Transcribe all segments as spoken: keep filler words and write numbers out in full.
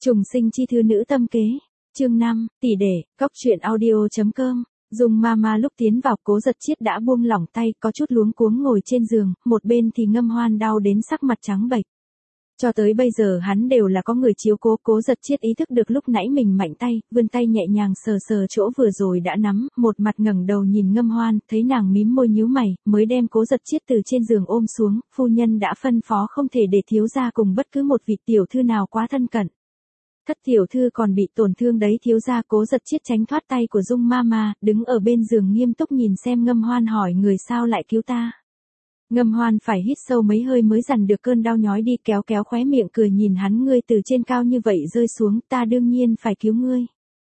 Trùng sinh chi thư nữ tâm kế. Chương năm, tỷ đệ, cóc truyện audio.com. Dung Mama lúc tiến vào Cố Giật Chiết đã buông lỏng tay, có chút luống cuống ngồi trên giường, một bên thì Ngâm Hoan đau đến sắc mặt trắng bệch. Cho tới bây giờ hắn đều là có người chiếu cố. Cố Giật Chiết ý thức được lúc nãy mình mạnh tay, vươn tay nhẹ nhàng sờ sờ chỗ vừa rồi đã nắm, một mặt ngẩng đầu nhìn Ngâm Hoan, thấy nàng mím môi nhíu mày, mới đem Cố Giật Chiết từ trên giường ôm xuống. Phu nhân đã phân phó không thể để thiếu gia cùng bất cứ một vị tiểu thư nào quá thân cận. Thất tiểu thư còn bị tổn thương đấy thiếu gia. Cố Giật Chiết tránh thoát tay của Dung Mama, đứng ở bên giường nghiêm túc nhìn xem Ngâm Hoan, hỏi người sao lại cứu ta. Ngâm Hoan phải hít sâu mấy hơi mới dằn được cơn đau nhói đi, kéo kéo khóe miệng cười nhìn hắn, ngươi từ trên cao như vậy rơi xuống, ta đương nhiên phải cứu ngươi.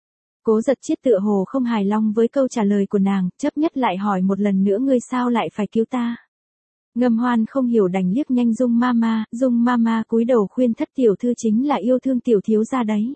Cố Giật Chiết tựa hồ không hài lòng với câu trả lời của nàng, chấp nhất lại hỏi một lần nữa, ngươi sao lại phải cứu ta. Ngâm Hoan không hiểu đành liếc nhanh Dung Mama, Dung Mama cúi đầu khuyên thất tiểu thư chính là yêu thương tiểu thiếu gia đấy.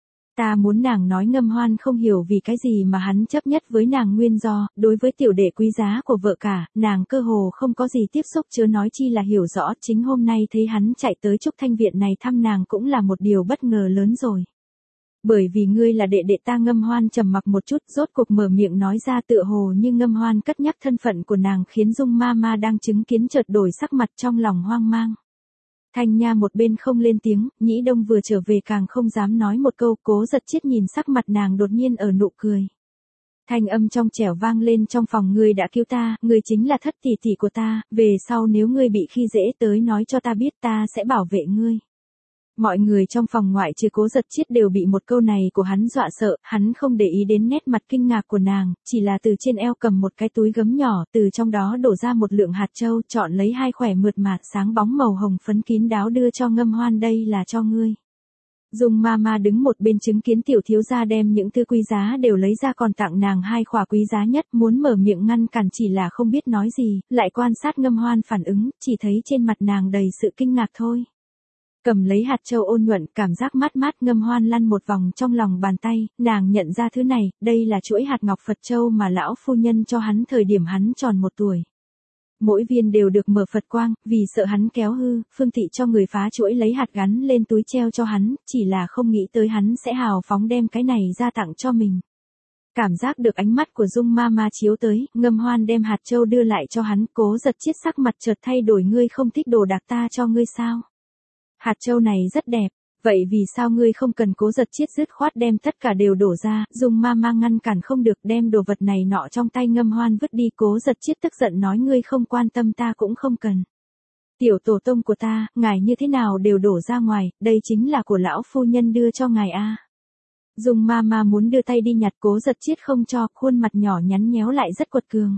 Ta muốn nàng nói. Ngâm Hoan không hiểu vì cái gì mà hắn chấp nhất với nàng, nguyên do, đối với tiểu đệ quý giá của vợ cả, nàng cơ hồ không có gì tiếp xúc, chớ nói chi là hiểu rõ. Chính hôm nay thấy hắn chạy tới Trúc Thanh Viện này thăm nàng cũng là một điều bất ngờ lớn rồi. Bởi vì ngươi là đệ đệ ta. Ngâm Hoan trầm mặc một chút, rốt cuộc mở miệng nói ra, tựa hồ như Ngâm Hoan cất nhắc thân phận của nàng khiến Dung Mama đang chứng kiến chợt đổi sắc mặt, trong lòng hoang mang. Thanh Nha một bên không lên tiếng, Nhĩ Đông vừa trở về càng không dám nói một câu. Cố Giật Chiết nhìn sắc mặt nàng đột nhiên ở nụ cười. Thanh âm trong trẻo vang lên trong phòng, ngươi đã cứu ta, ngươi chính là thất tỷ tỷ của ta, về sau nếu ngươi bị khi dễ tới nói cho ta biết, ta sẽ bảo vệ ngươi. Mọi người trong phòng ngoại trừ Cố Giật Chiết đều bị một câu này của hắn dọa sợ, hắn không để ý đến nét mặt kinh ngạc của nàng, chỉ là từ trên eo cầm một cái túi gấm nhỏ, từ trong đó đổ ra một lượng hạt châu, chọn lấy hai khỏe mượt mà sáng bóng màu hồng phấn kín đáo đưa cho Ngâm Hoan, đây là cho ngươi. Dung Mama đứng một bên chứng kiến tiểu thiếu gia đem những thứ quý giá đều lấy ra, còn tặng nàng hai khỏa quý giá nhất, muốn mở miệng ngăn cản chỉ là không biết nói gì, lại quan sát Ngâm Hoan phản ứng, chỉ thấy trên mặt nàng đầy sự kinh ngạc thôi. Cầm lấy hạt châu ôn nhuận, cảm giác mát mát. Ngâm Hoan lăn một vòng trong lòng bàn tay, nàng nhận ra thứ này, đây là chuỗi hạt ngọc Phật châu mà lão phu nhân cho hắn thời điểm hắn tròn một tuổi. Mỗi viên đều được mở Phật quang, vì sợ hắn kéo hư, Phương Thị cho người phá chuỗi lấy hạt gắn lên túi treo cho hắn, chỉ là không nghĩ tới hắn sẽ hào phóng đem cái này ra tặng cho mình. Cảm giác được ánh mắt của Dung Mama chiếu tới, Ngâm Hoan đem hạt châu đưa lại cho hắn. Cố Giật Chiết sắc mặt chợt thay đổi, ngươi không thích đồ đạc ta cho ngươi sao? Hạt châu này rất đẹp, vậy vì sao ngươi không cần? Cố Giật Chiết dứt khoát đem tất cả đều đổ ra. Dung Mama ngăn cản không được, đem đồ vật này nọ trong tay Ngâm Hoan vứt đi. Cố Giật Chiết tức giận nói, ngươi không quan tâm ta cũng không cần. Tiểu tổ tông của ta, ngài như thế nào đều đổ ra ngoài, đây chính là của lão phu nhân đưa cho ngài a. Dung Mama muốn đưa tay đi nhặt, Cố Giật Chiết không cho, khuôn mặt nhỏ nhắn nhéo lại rất quật cường.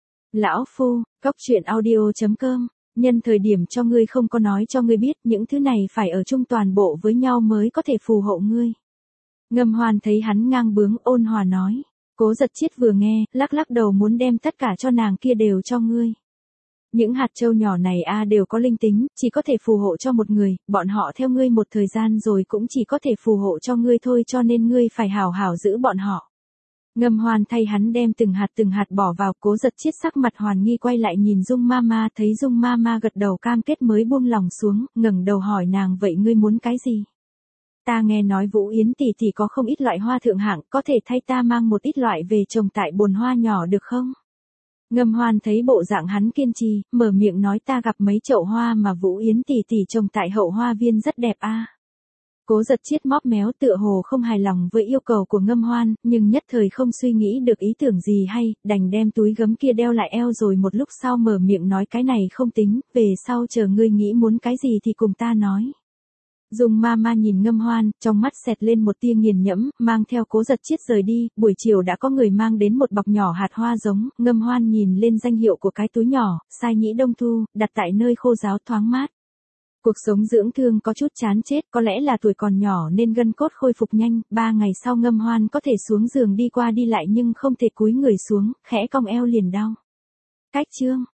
Lão phu, cóc truyện audio.com. Nhân thời điểm cho ngươi không có nói cho ngươi biết, những thứ này phải ở chung toàn bộ với nhau mới có thể phù hộ ngươi. Ngâm Hoan thấy hắn ngang bướng, ôn hòa nói. Cố Giật Chiết vừa nghe, lắc lắc đầu muốn đem tất cả cho nàng kia đều cho ngươi. Những hạt châu nhỏ này a đều có linh tính, chỉ có thể phù hộ cho một người, bọn họ theo ngươi một thời gian rồi cũng chỉ có thể phù hộ cho ngươi thôi, cho nên ngươi phải hảo hảo giữ bọn họ. Ngâm Hoan thay hắn đem từng hạt từng hạt bỏ vào. Cố Giật Chiết sắc mặt hoàn nghi quay lại nhìn Dung Mama, thấy Dung Mama gật đầu cam kết mới buông lòng xuống, ngẩng đầu hỏi nàng, vậy ngươi muốn cái gì? Ta nghe nói Vũ Yến tỷ tỷ có không ít loại hoa thượng hạng, có thể thay ta mang một ít loại về trồng tại bồn hoa nhỏ được không? Ngâm Hoan thấy bộ dạng hắn kiên trì, mở miệng nói, ta gặp mấy chậu hoa mà Vũ Yến tỷ tỷ trồng tại hậu hoa viên rất đẹp a. Cố Giật Chiết móp méo, tựa hồ không hài lòng với yêu cầu của Ngâm Hoan, nhưng nhất thời không suy nghĩ được ý tưởng gì hay, đành đem túi gấm kia đeo lại eo, rồi một lúc sau mở miệng nói, cái này không tính, về sau chờ ngươi nghĩ muốn cái gì thì cùng ta nói. Dung Mama nhìn Ngâm Hoan, trong mắt xẹt lên một tia nghiền ngẫm, mang theo Cố Giật Chiết rời đi. Buổi chiều đã có người mang đến một bọc nhỏ hạt hoa giống, Ngâm Hoan nhìn lên danh hiệu của cái túi nhỏ, sai Nhĩ Đông thu, đặt tại nơi khô ráo thoáng mát. Cuộc sống dưỡng thương có chút chán chết, có lẽ là tuổi còn nhỏ nên gân cốt khôi phục nhanh, ba ngày sau Ngâm Hoan có thể xuống giường đi qua đi lại nhưng không thể cúi người xuống, khẽ cong eo liền đau. Cách chương.